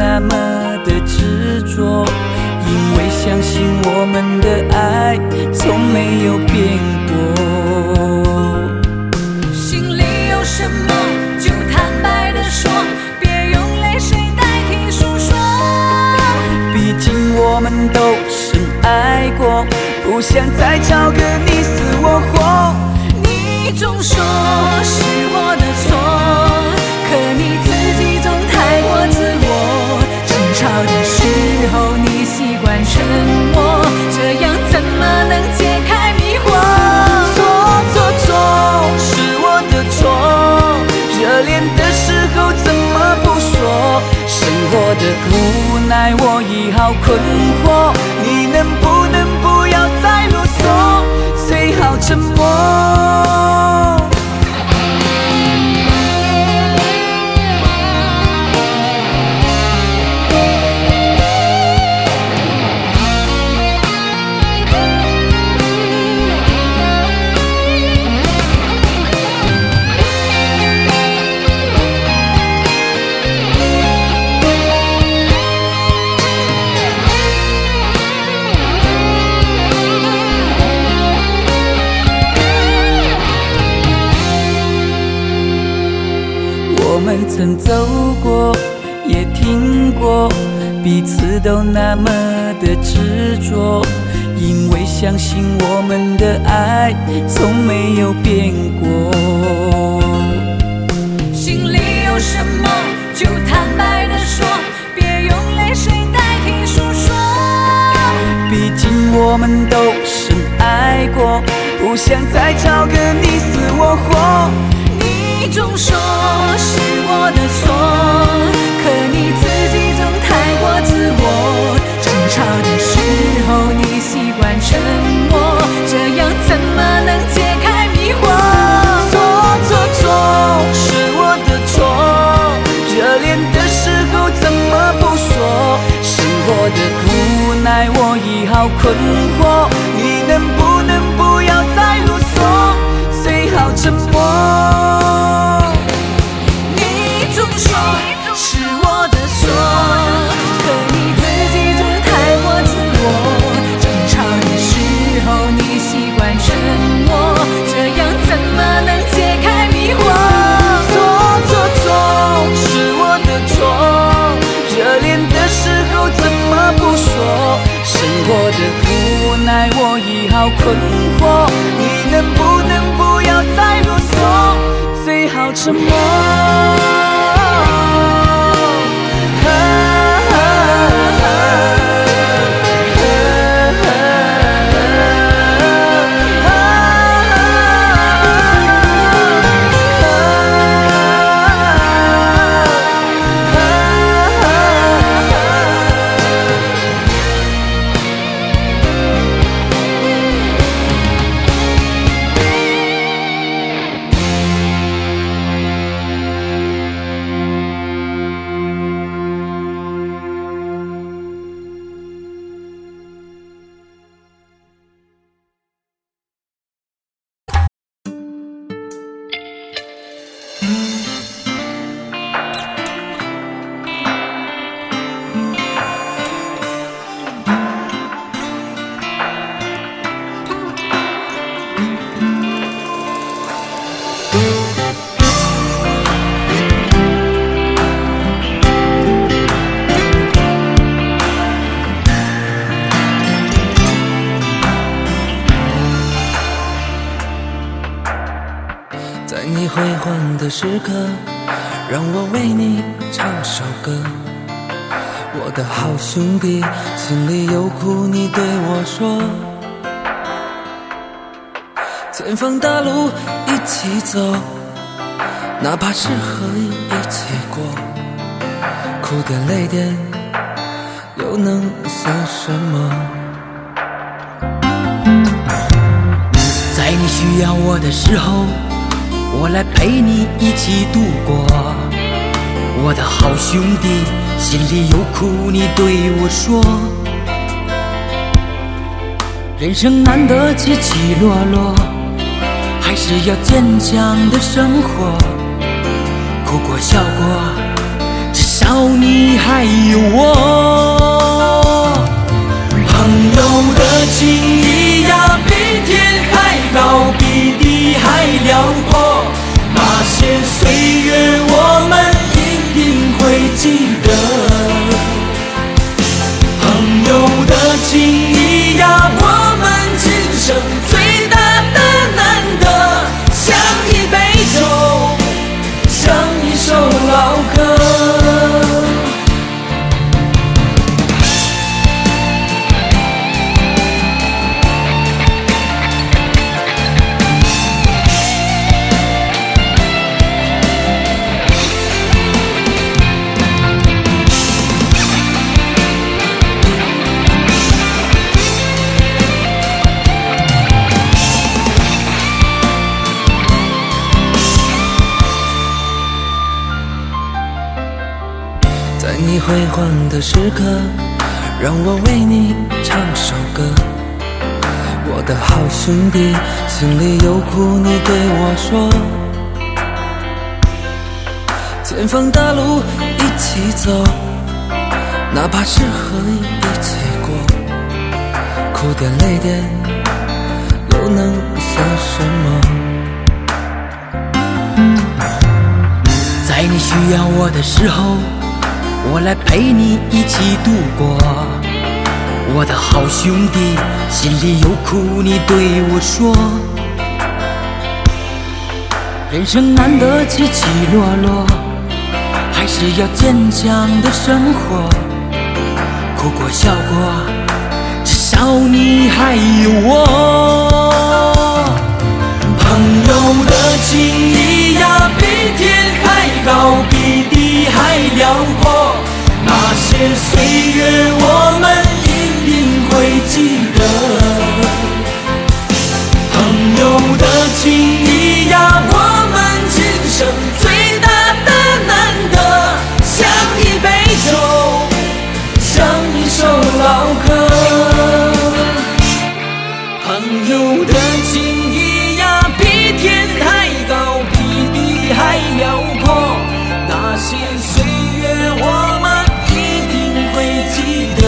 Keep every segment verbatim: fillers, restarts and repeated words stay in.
那么的执着，因为相信我们的爱从没有变过。 心里有什么就坦白地说，别用泪水代替诉说。 毕竟我们都深爱过，不想再吵个你死我活。 你总说是我的错，可你自己总太过自我。争吵的时候你习惯沉默，这样怎么能解开迷惑？ 错错错，是我的错，热恋的时候怎么不说？生活的无奈我已好困惑，你能不能不要再啰嗦，最好沉默。我们曾走过，也听过，彼此都那么的执着，因为相信我们的爱从没有变过。 心里有什么就坦白地说，别用泪水代替诉说。 毕竟我们都深爱过，不想再吵个你死我活。 你总说是我的错，可你自己总太过自我。争吵的时候你习惯沉默，这样怎么能解开迷惑？ 错错错，是我的错，热恋的时候怎么不说？生活的无奈我已好困惑，你能不能不要再啰嗦，最好沉默。 总说是我的错，可你自己总太过自我。争吵的时候你习惯沉默，这样怎么能解开迷惑？ 错错错，是我的错，热恋的时候怎么不说？生活的无奈我已好困惑，你能不能不要再啰嗦，最好沉默。 在你辉煌的时刻，让我为你唱首歌。我的好兄弟，心里有苦你对我说。前方大路一起走，哪怕是河一起过，哭点累点又能算什么？ 在你需要我的时候，我来陪你一起度过。我的好兄弟，心里有苦你对我说。人生难得起起落落，还是要坚强的生活。哭过笑过，至少少你还有我。 朋友的情谊呀，比天还高，比地还辽阔。那些岁月我们一定会记得。朋友的情谊呀，我们今生最大的难得，像一杯酒，像一首老歌。在你辉煌的时刻，让我为你唱首歌。我的好兄弟，心里有苦你对我说。前方大路一起走，哪怕是河一起过，哭点泪点又能算什么？ 在你需要我的时候，我来陪你一起度过。我的好兄弟，心里有苦你对我说。人生难得起起落落，还是要坚强的生活。哭过笑过，至少你还有我。 朋友的情谊呀，比天还高，比地还辽阔。那些岁月我们一定会记得。朋友的情谊呀，我们今生最大的难得，像一杯酒，像一首老歌。朋友的情谊呀，比天还高，比地还辽阔。那些岁月我们一定会记得。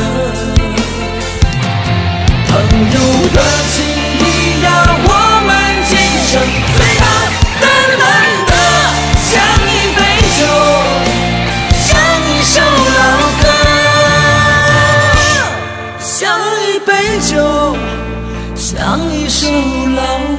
朋友的情谊呀，我们今生最大的难得，像一杯酒，像一首老歌，像一杯酒，像一首老歌。